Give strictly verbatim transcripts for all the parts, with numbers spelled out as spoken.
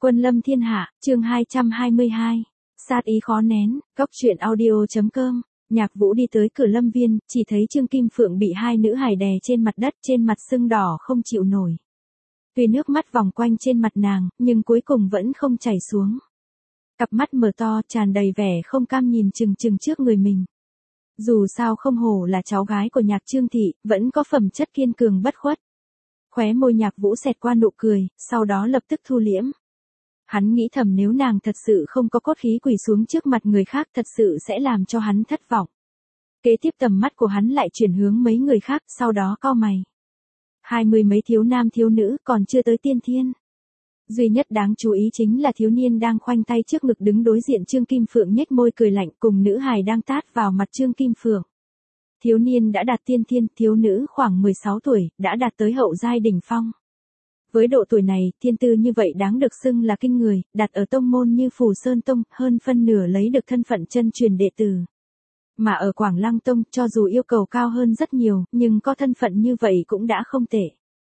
Quân lâm thiên hạ, chương hai trăm hai mươi hai. Sát ý khó nén, góc truyện audio.com. Nhạc Vũ đi tới cửa lâm viên, chỉ thấy Trương Kim Phượng bị hai nữ hài đè trên mặt đất, trên mặt sưng đỏ không chịu nổi. Tuy nước mắt vòng quanh trên mặt nàng, nhưng cuối cùng vẫn không chảy xuống. Cặp mắt mở to, tràn đầy vẻ không cam nhìn chừng chừng trước người mình. Dù sao không hổ là cháu gái của Nhạc Trương Thị, vẫn có phẩm chất kiên cường bất khuất. Khóe môi Nhạc Vũ xẹt qua nụ cười, sau đó lập tức thu liễm. Hắn nghĩ thầm nếu nàng thật sự không có cốt khí quỳ xuống trước mặt người khác thật sự sẽ làm cho hắn thất vọng. Kế tiếp tầm mắt của hắn lại chuyển hướng mấy người khác, sau đó cau mày. Hai mươi mấy thiếu nam thiếu nữ còn chưa tới tiên thiên. Duy nhất đáng chú ý chính là thiếu niên đang khoanh tay trước ngực đứng đối diện Trương Kim Phượng nhếch môi cười lạnh cùng nữ hài đang tát vào mặt Trương Kim Phượng. Thiếu niên đã đạt tiên thiên, thiếu nữ khoảng mười sáu tuổi, đã đạt tới hậu giai đỉnh phong. Với độ tuổi này, thiên tư như vậy đáng được xưng là kinh người, đặt ở tông môn như Phù Sơn Tông, hơn phân nửa lấy được thân phận chân truyền đệ tử. Mà ở Quảng Lăng Tông, cho dù yêu cầu cao hơn rất nhiều, nhưng có thân phận như vậy cũng đã không tệ.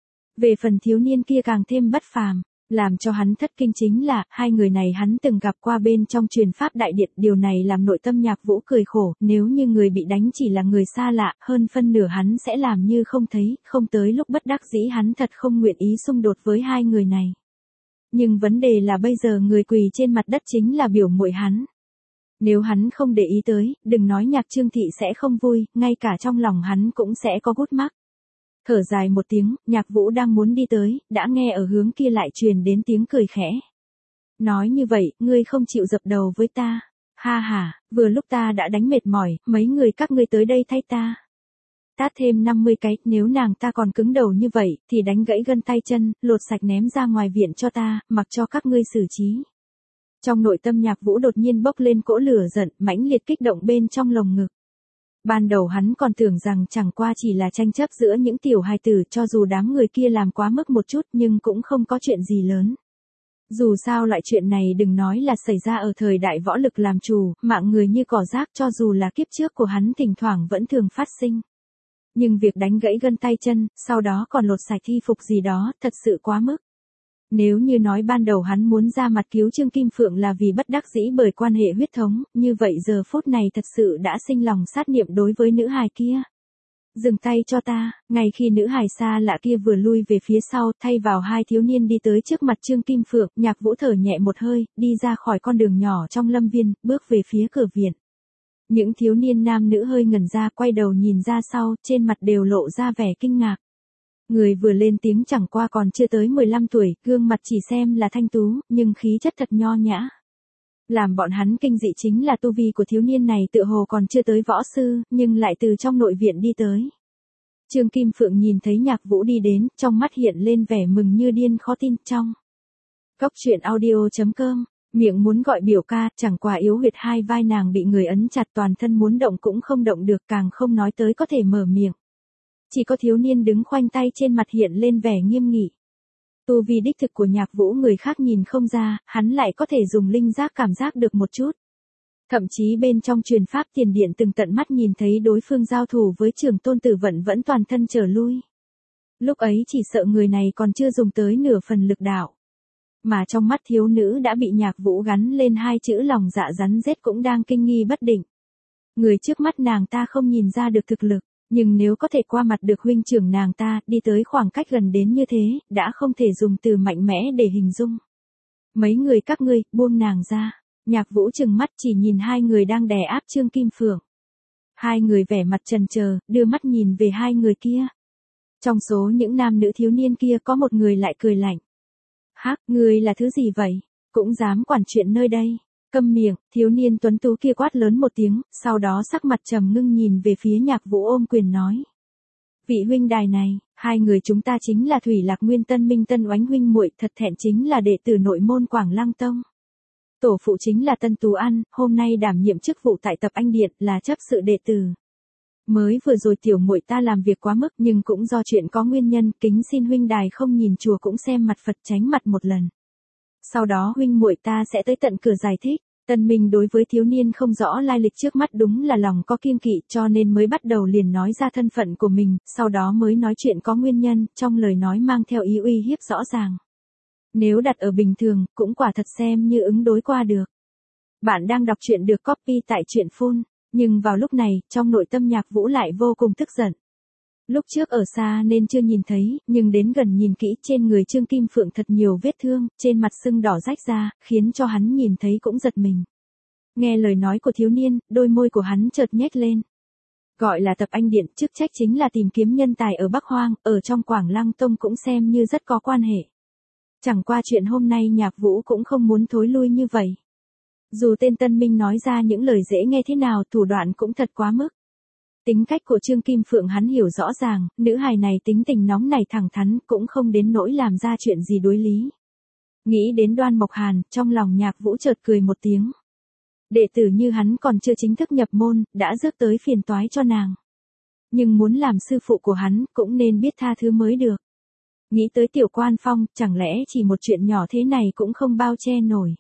Về phần thiếu niên kia càng thêm bất phàm, làm cho hắn thất kinh chính là, hai người này hắn từng gặp qua bên trong truyền pháp đại điện, điều này làm nội tâm Nhạc Vũ cười khổ, nếu như người bị đánh chỉ là người xa lạ, hơn phân nửa hắn sẽ làm như không thấy, không tới lúc bất đắc dĩ hắn thật không nguyện ý xung đột với hai người này. Nhưng vấn đề là bây giờ người quỳ trên mặt đất chính là biểu muội hắn. Nếu hắn không để ý tới, đừng nói Nhạc Trương Thị sẽ không vui, ngay cả trong lòng hắn cũng sẽ có gút mắc. Thở dài một tiếng, Nhạc Vũ đang muốn đi tới, đã nghe ở hướng kia lại truyền đến tiếng cười khẽ. Nói như vậy, ngươi không chịu dập đầu với ta. Ha ha, vừa lúc ta đã đánh mệt mỏi, mấy người các ngươi tới đây thay ta. Tát thêm năm mươi cái, nếu nàng ta còn cứng đầu như vậy, thì đánh gãy gân tay chân, lột sạch ném ra ngoài viện cho ta, mặc cho các ngươi xử trí. Trong nội tâm Nhạc Vũ đột nhiên bốc lên cỗ lửa giận, mãnh liệt kích động bên trong lồng ngực. Ban đầu hắn còn tưởng rằng chẳng qua chỉ là tranh chấp giữa những tiểu hài tử, cho dù đám người kia làm quá mức một chút nhưng cũng không có chuyện gì lớn. Dù sao loại chuyện này đừng nói là xảy ra ở thời đại võ lực làm chủ, mạng người như cỏ rác, cho dù là kiếp trước của hắn thỉnh thoảng vẫn thường phát sinh. Nhưng việc đánh gãy gân tay chân, sau đó còn lột sạch y phục gì đó, thật sự quá mức. Nếu như nói ban đầu hắn muốn ra mặt cứu Trương Kim Phượng là vì bất đắc dĩ bởi quan hệ huyết thống, như vậy giờ phút này thật sự đã sinh lòng sát niệm đối với nữ hài kia. Dừng tay cho ta, ngay khi nữ hài xa lạ kia vừa lui về phía sau, thay vào hai thiếu niên đi tới trước mặt Trương Kim Phượng, Nhạc Vũ thở nhẹ một hơi, đi ra khỏi con đường nhỏ trong lâm viên, bước về phía cửa viện. Những thiếu niên nam nữ hơi ngẩn ra, quay đầu nhìn ra sau, trên mặt đều lộ ra vẻ kinh ngạc. Người vừa lên tiếng chẳng qua còn chưa tới mười lăm tuổi, gương mặt chỉ xem là thanh tú, nhưng khí chất thật nho nhã. Làm bọn hắn kinh dị chính là tu vi của thiếu niên này tựa hồ còn chưa tới võ sư, nhưng lại từ trong nội viện đi tới. Trương Kim Phượng nhìn thấy Nhạc Vũ đi đến, trong mắt hiện lên vẻ mừng như điên khó tin trong. Góc truyện audio.com, miệng muốn gọi biểu ca, chẳng qua yếu huyệt hai vai nàng bị người ấn chặt, toàn thân muốn động cũng không động được, càng không nói tới có thể mở miệng. Chỉ có thiếu niên đứng khoanh tay trên mặt hiện lên vẻ nghiêm nghị. Tu vi đích thực của Nhạc Vũ người khác nhìn không ra, hắn lại có thể dùng linh giác cảm giác được một chút. Thậm chí bên trong truyền pháp tiền điện từng tận mắt nhìn thấy đối phương giao thủ với Trường Tôn Tử Vận vẫn toàn thân trở lui. Lúc ấy chỉ sợ người này còn chưa dùng tới nửa phần lực đạo. Mà trong mắt thiếu nữ đã bị Nhạc Vũ gắn lên hai chữ lòng dạ rắn rết cũng đang kinh nghi bất định. Người trước mắt nàng ta không nhìn ra được thực lực. Nhưng nếu có thể qua mặt được huynh trưởng nàng ta, đi tới khoảng cách gần đến như thế, đã không thể dùng từ mạnh mẽ để hình dung. Mấy người các ngươi, buông nàng ra. Nhạc Vũ trừng mắt chỉ nhìn hai người đang đè áp Trương Kim Phượng. Hai người vẻ mặt chần chờ, đưa mắt nhìn về hai người kia. Trong số những nam nữ thiếu niên kia có một người lại cười lạnh. Hắc, ngươi là thứ gì vậy? Cũng dám quản chuyện nơi đây. Câm miệng, thiếu niên tuấn tú kia quát lớn một tiếng, sau đó sắc mặt trầm ngưng nhìn về phía Nhạc Vũ ôm quyền nói. Vị huynh đài này, hai người chúng ta chính là Thủy Lạc Nguyên Tân Minh Tân Oánh huynh muội, thật thẹn chính là đệ tử nội môn Quảng Lăng Tông. Tổ phụ chính là Tân Tú An, hôm nay đảm nhiệm chức vụ tại Tập Anh Điện, là chấp sự đệ tử. Mới vừa rồi tiểu muội ta làm việc quá mức, nhưng cũng do chuyện có nguyên nhân, kính xin huynh đài không nhìn chùa cũng xem mặt Phật tránh mặt một lần. Sau đó huynh muội ta sẽ tới tận cửa giải thích. Tân Minh đối với thiếu niên không rõ lai lịch trước mắt đúng là lòng có kiêng kỵ, cho nên mới bắt đầu liền nói ra thân phận của mình, sau đó mới nói chuyện có nguyên nhân, trong lời nói mang theo ý uy hiếp rõ ràng. Nếu đặt ở bình thường, cũng quả thật xem như ứng đối qua được. Bạn đang đọc truyện được copy tại truyện phone, nhưng vào lúc này, trong nội tâm Nhạc Vũ lại vô cùng tức giận. Lúc trước ở xa nên chưa nhìn thấy, nhưng đến gần nhìn kỹ trên người Trương Kim Phượng thật nhiều vết thương, trên mặt sưng đỏ rách ra, khiến cho hắn nhìn thấy cũng giật mình. Nghe lời nói của thiếu niên, đôi môi của hắn chợt nhếch lên. Gọi là tập anh điện, chức trách chính là tìm kiếm nhân tài ở Bắc Hoang, ở trong Quảng Lăng Tông cũng xem như rất có quan hệ. Chẳng qua chuyện hôm nay Nhạc Vũ cũng không muốn thối lui như vậy. Dù tên Tân Minh nói ra những lời dễ nghe thế nào, thủ đoạn cũng thật quá mức. Tính cách của Trương Kim Phượng hắn hiểu rõ ràng, nữ hài này tính tình nóng nảy thẳng thắn, cũng không đến nỗi làm ra chuyện gì đối lý. Nghĩ đến Đoan Mộc Hàn, trong lòng Nhạc Vũ chợt cười một tiếng. Đệ tử như hắn còn chưa chính thức nhập môn, đã rước tới phiền toái cho nàng. Nhưng muốn làm sư phụ của hắn, cũng nên biết tha thứ mới được. Nghĩ tới Tiểu Quan Phong, chẳng lẽ chỉ một chuyện nhỏ thế này cũng không bao che nổi.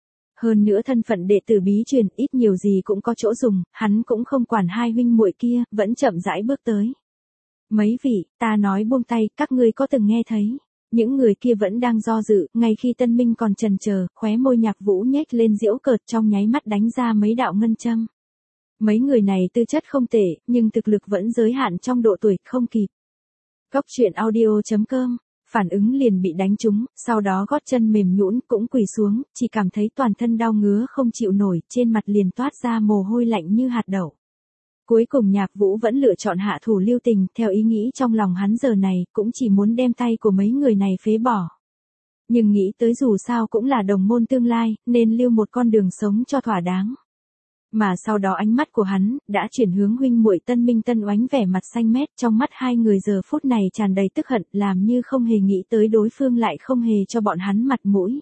Hơn nữa thân phận đệ tử bí truyền, ít nhiều gì cũng có chỗ dùng, hắn cũng không quản hai huynh muội kia, vẫn chậm rãi bước tới. Mấy vị, ta nói buông tay, các ngươi có từng nghe thấy. Những người kia vẫn đang do dự, ngay khi Tân Minh còn chần chờ, khóe môi Nhạc Vũ nhếch lên giễu cợt, trong nháy mắt đánh ra mấy đạo ngân châm. Mấy người này tư chất không tệ, nhưng thực lực vẫn giới hạn trong độ tuổi, không kịp. Góc truyện audio chấm com, phản ứng liền bị đánh trúng, sau đó gót chân mềm nhũn cũng quỳ xuống, chỉ cảm thấy toàn thân đau ngứa không chịu nổi, trên mặt liền toát ra mồ hôi lạnh như hạt đậu. Cuối cùng Nhạc Vũ vẫn lựa chọn hạ thủ lưu tình, theo ý nghĩ trong lòng hắn giờ này, cũng chỉ muốn đem tay của mấy người này phế bỏ. Nhưng nghĩ tới dù sao cũng là đồng môn tương lai, nên lưu một con đường sống cho thỏa đáng. Mà sau đó ánh mắt của hắn, đã chuyển hướng huynh muội Tân Minh Tân Oánh vẻ mặt xanh mét, trong mắt hai người giờ phút này tràn đầy tức hận, làm như không hề nghĩ tới đối phương lại không hề cho bọn hắn mặt mũi.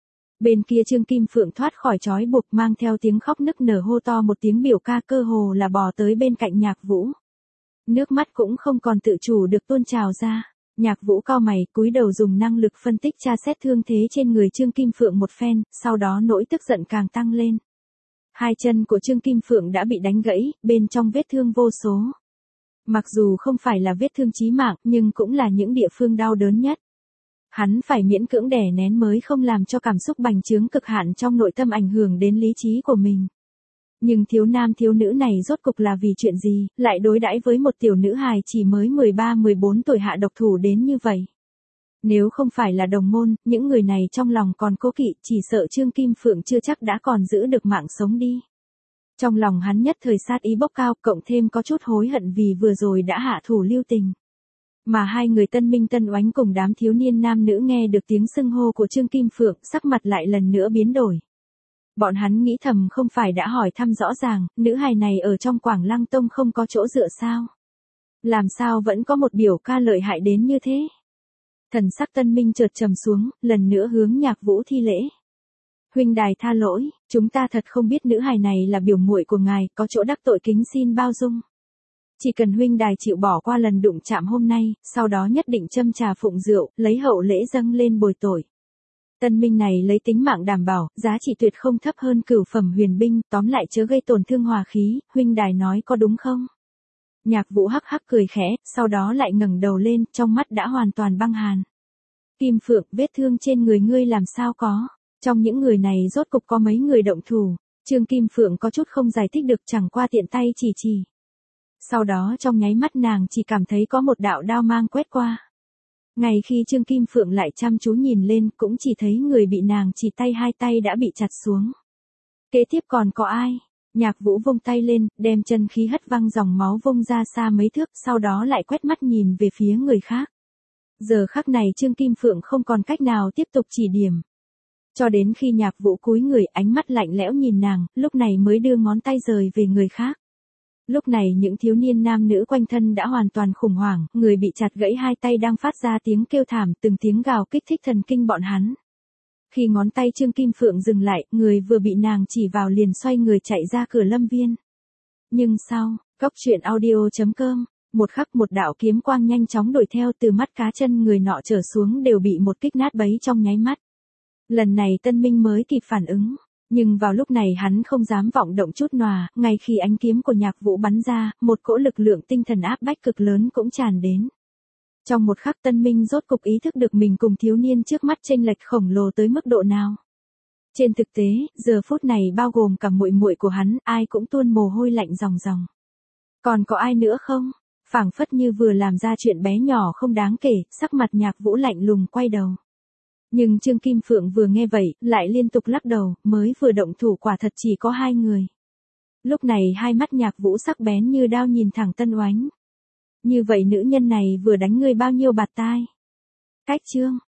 Bên kia Trương Kim Phượng thoát khỏi trói buộc, mang theo tiếng khóc nức nở hô to một tiếng biểu ca, cơ hồ là bò tới bên cạnh Nhạc Vũ. Nước mắt cũng không còn tự chủ được tuôn trào ra. Nhạc Vũ cau mày, cúi đầu dùng năng lực phân tích tra xét thương thế trên người Trương Kim Phượng một phen, sau đó nỗi tức giận càng tăng lên. Hai chân của Trương Kim Phượng đã bị đánh gãy, bên trong vết thương vô số. Mặc dù không phải là vết thương chí mạng, nhưng cũng là những địa phương đau đớn nhất. Hắn phải miễn cưỡng đè nén mới không làm cho cảm xúc bành trướng cực hạn trong nội tâm ảnh hưởng đến lý trí của mình. Nhưng thiếu nam thiếu nữ này rốt cục là vì chuyện gì, lại đối đãi với một tiểu nữ hài chỉ mới mười ba mười bốn tuổi hạ độc thủ đến như vậy. Nếu không phải là đồng môn, những người này trong lòng còn cố kỵ, chỉ sợ Trương Kim Phượng chưa chắc đã còn giữ được mạng sống đi. Trong lòng hắn nhất thời sát ý bốc cao, cộng thêm có chút hối hận vì vừa rồi đã hạ thủ lưu tình. Mà hai người Tân Minh Tân Oánh cùng đám thiếu niên nam nữ nghe được tiếng xưng hô của Trương Kim Phượng, sắc mặt lại lần nữa biến đổi. Bọn hắn nghĩ thầm không phải đã hỏi thăm rõ ràng, nữ hài này ở trong Quảng Lăng Tông không có chỗ dựa sao? Làm sao vẫn có một biểu ca lợi hại đến như thế? Thần sắc Tân Minh chợt trầm xuống, lần nữa hướng Nhạc Vũ thi lễ. Huynh đài tha lỗi, chúng ta thật không biết nữ hài này là biểu muội của ngài, có chỗ đắc tội kính xin bao dung. Chỉ cần huynh đài chịu bỏ qua lần đụng chạm hôm nay, sau đó nhất định châm trà phụng rượu, lấy hậu lễ dâng lên bồi tội. Tân Minh này lấy tính mạng đảm bảo, giá trị tuyệt không thấp hơn cửu phẩm huyền binh, tóm lại chớ gây tổn thương hòa khí, huynh đài nói có đúng không? Nhạc Vũ hắc hắc cười khẽ, sau đó lại ngẩng đầu lên, trong mắt đã hoàn toàn băng hàn. Kim Phượng, vết thương trên người ngươi làm sao có? Trong những người này rốt cục có mấy người động thủ? Trương Kim Phượng có chút không giải thích được, chẳng qua tiện tay chỉ chỉ. Sau đó trong nháy mắt nàng chỉ cảm thấy có một đạo đao mang quét qua. Ngay khi Trương Kim Phượng lại chăm chú nhìn lên, cũng chỉ thấy người bị nàng chỉ tay hai tay đã bị chặt xuống. Kế tiếp còn có ai? Nhạc Vũ vung tay lên, đem chân khí hất văng dòng máu vung ra xa mấy thước, sau đó lại quét mắt nhìn về phía người khác. Giờ khắc này Trương Kim Phượng không còn cách nào tiếp tục chỉ điểm. Cho đến khi Nhạc Vũ cúi người, ánh mắt lạnh lẽo nhìn nàng, lúc này mới đưa ngón tay rời về người khác. Lúc này những thiếu niên nam nữ quanh thân đã hoàn toàn khủng hoảng, người bị chặt gãy hai tay đang phát ra tiếng kêu thảm, từng tiếng gào kích thích thần kinh bọn hắn. Khi ngón tay Trương Kim Phượng dừng lại, người vừa bị nàng chỉ vào liền xoay người chạy ra cửa lâm viên. Nhưng sau, góc truyện audio chấm com, một khắc một đạo kiếm quang nhanh chóng đuổi theo, từ mắt cá chân người nọ trở xuống đều bị một kích nát bấy trong nháy mắt. Lần này Tân Minh mới kịp phản ứng. Nhưng vào lúc này hắn không dám vọng động chút nòa, ngay khi ánh kiếm của Nhạc Vũ bắn ra, một cỗ lực lượng tinh thần áp bách cực lớn cũng tràn đến. Trong một khắc Tân Minh rốt cục ý thức được mình cùng thiếu niên trước mắt chênh lệch khổng lồ tới mức độ nào. Trên thực tế, giờ phút này bao gồm cả muội muội của hắn, ai cũng tuôn mồ hôi lạnh ròng ròng. Còn có ai nữa không? Phảng phất như vừa làm ra chuyện bé nhỏ không đáng kể, sắc mặt Nhạc Vũ lạnh lùng quay đầu. Nhưng Trương Kim Phượng vừa nghe vậy, lại liên tục lắc đầu, mới vừa động thủ quả thật chỉ có hai người. Lúc này hai mắt Nhạc Vũ sắc bén như đao nhìn thẳng Tân Oánh. Như vậy nữ nhân này vừa đánh ngươi bao nhiêu bạt tai? Cách chương